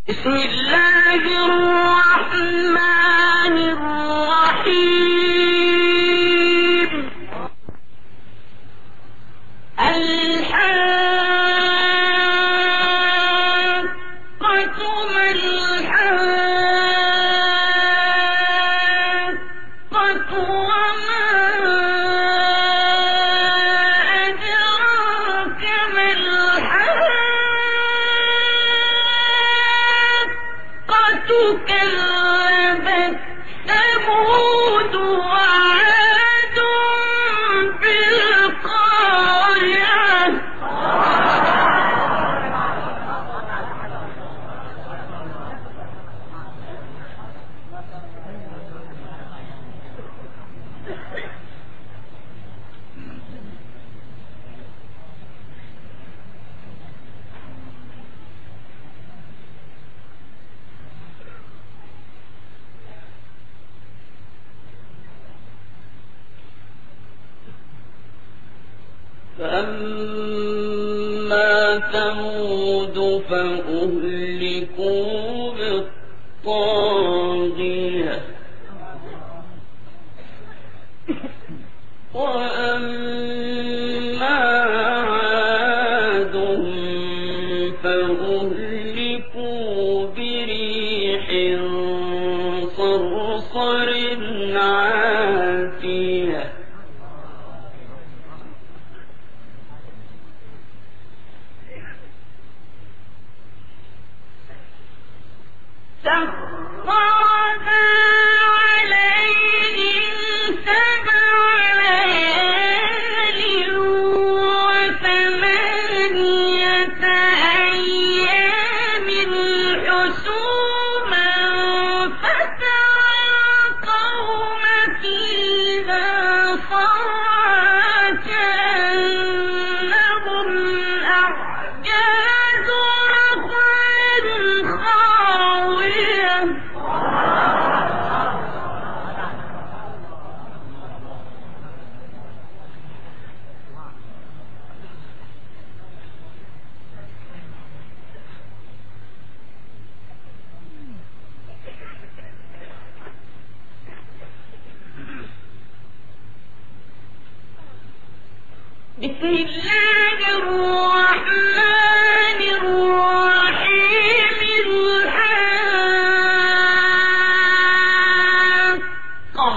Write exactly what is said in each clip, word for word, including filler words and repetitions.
بسم الله الرحمن الرحيم. الحاقة ما الحاقة وما أدراك ما الحاقة كذبت ثمود وعاد بالقارعة. فأما ثمود فأهلكوا بالطاغية وأما عاد فأهلكوا بريح صرصر عاتية سخرها عليهم سبع ليال وثمانية أيام حسوما فترى القوم فيها صرعى كأنهم أعجاز نخل خاوية. بسم الله الرحمن الرحيم. الحاقة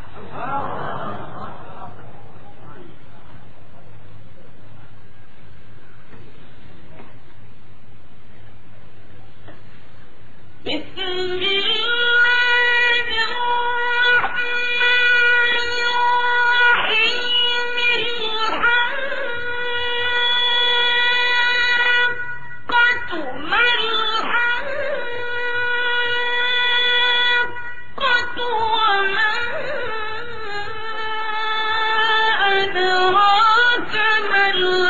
بسم الله الرحمن الرحيم. الحاقة ما الحاقة وما أدراك ما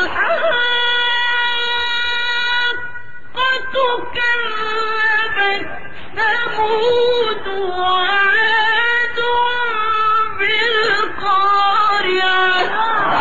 الحاقة كذبت ثمود وعاد بالقارعة.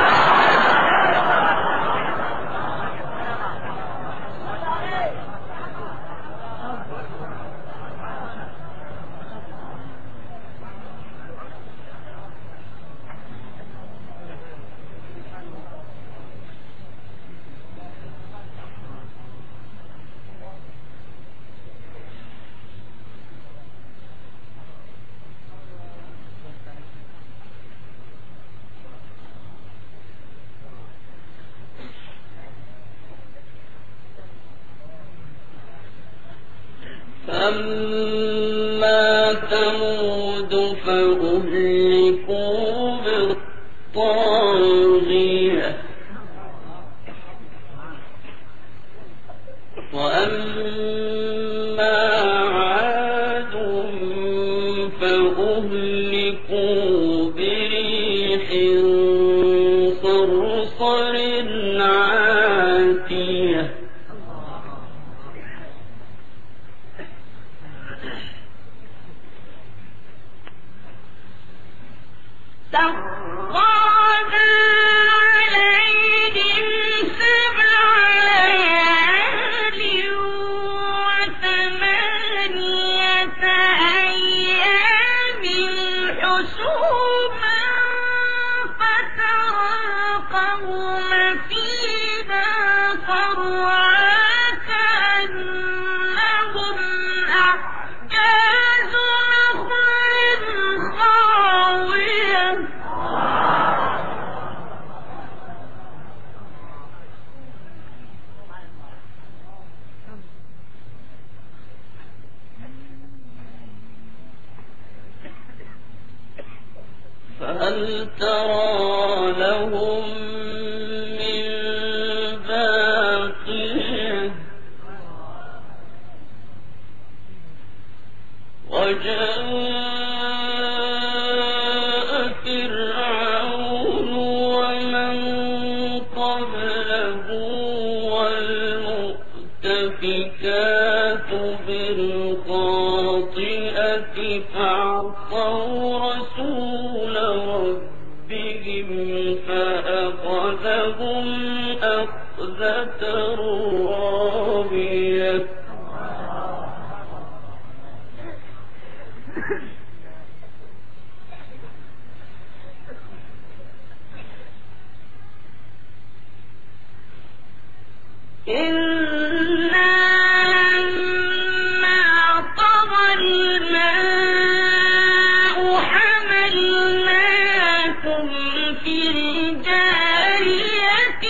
فأما ثمود فأهلكوا بالطاغية وأما عاد فأهلكوا بريح صرصر عاتية سخرها عليهم سبع ليال وثمانية ترى لهم من باقية وجاء فرعون ومن قبله والمؤتفكات بالخاطئة فعصوا رسول ربهم فأخذهم أخذة رابية إنا لما طغى الماء حملناكم في الجارية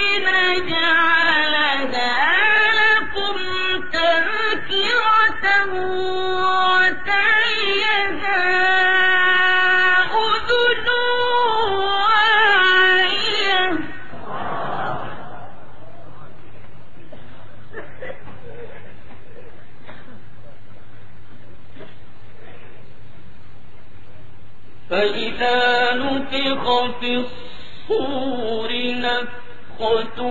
لنجعلها لكم تذكرة وتعيها أذن واعية فإذا نفخ في الصور نفخة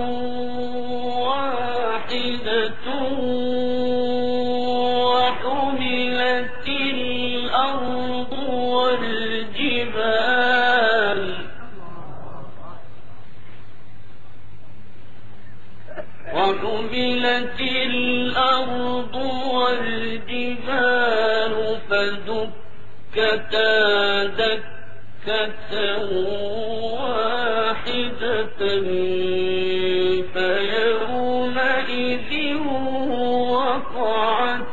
واحدة وحملت الأرض والجبال وحملت الأرض والجبال فدكتا دكة واحدة فيومئذ وقعت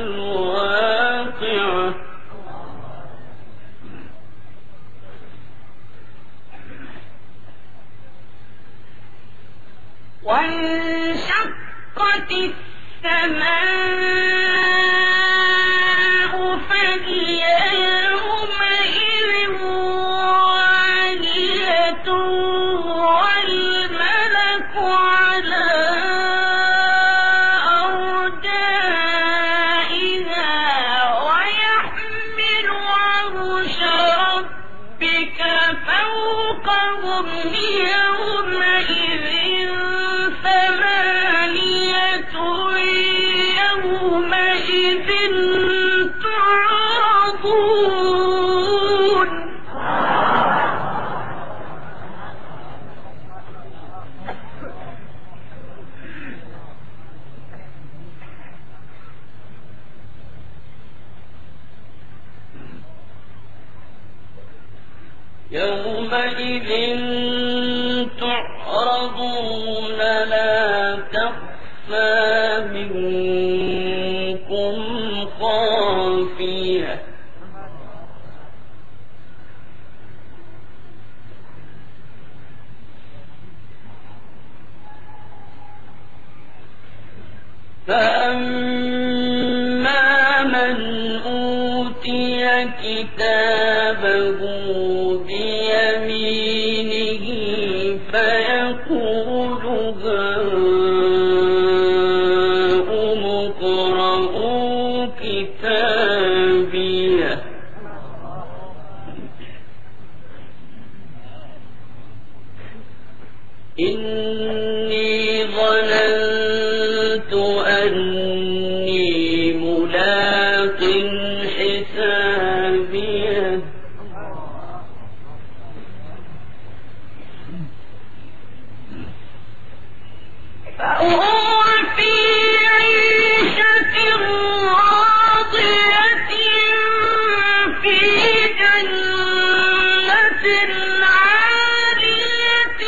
الواقعة وانشقت السماء فهي يومئذ واهية والملك على أرجائها ويحمل عرش ربك فوقهم يومئذ ثمانية يومئذ تعرضون يومئذ تعرضون لا تخفى منكم خافية فأما من أوتي كتابه بيمينه فيقول هاؤم اقرءوا كتابيه إني ظننت أني ملاق حسابيه فهو في عيشة راضية في جنة عالية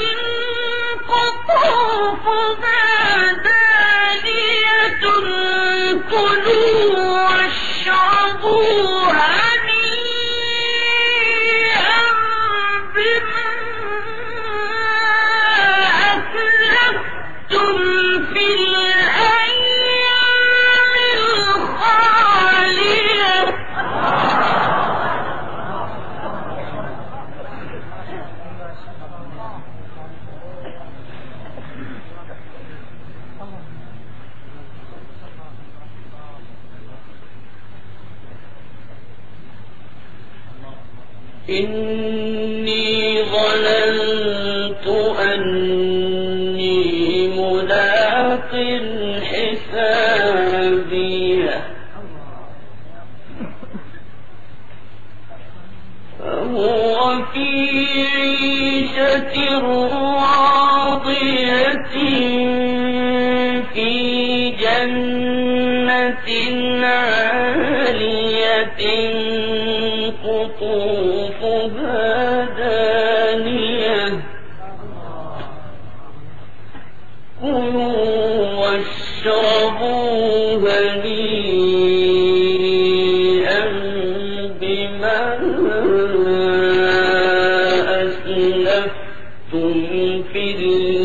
قطوفها دانية كلوا واشربوا هنيئا بما أسلفتم في إني ظننت أني ملاق حسابيه فهو في عيشة راضية في جنة عالية قطوفها دانية كلوا واشربوا هنيئا بما أسلفتم في